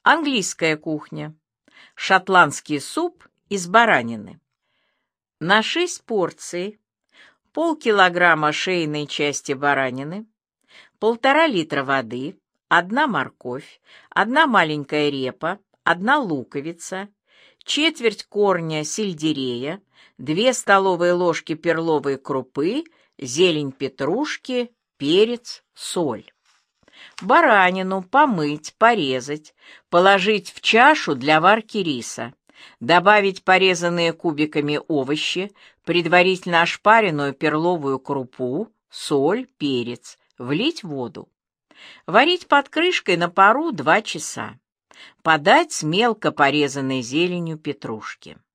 Английская кухня. Шотландский суп из баранины. На 6 порций полкилограмма шейной части баранины, 1,5 литра воды, 1 морковь, 1 маленькая репа, 1 луковица, четверть корня сельдерея, 2 столовые ложки перловой крупы, зелень петрушки, перец, соль. Баранину помыть, порезать, положить в чашу для варки риса, добавить порезанные кубиками овощи, предварительно ошпаренную перловую крупу, соль, перец, влить воду. Варить под крышкой на пару 2 часа. Подать с мелко порезанной зеленью петрушки.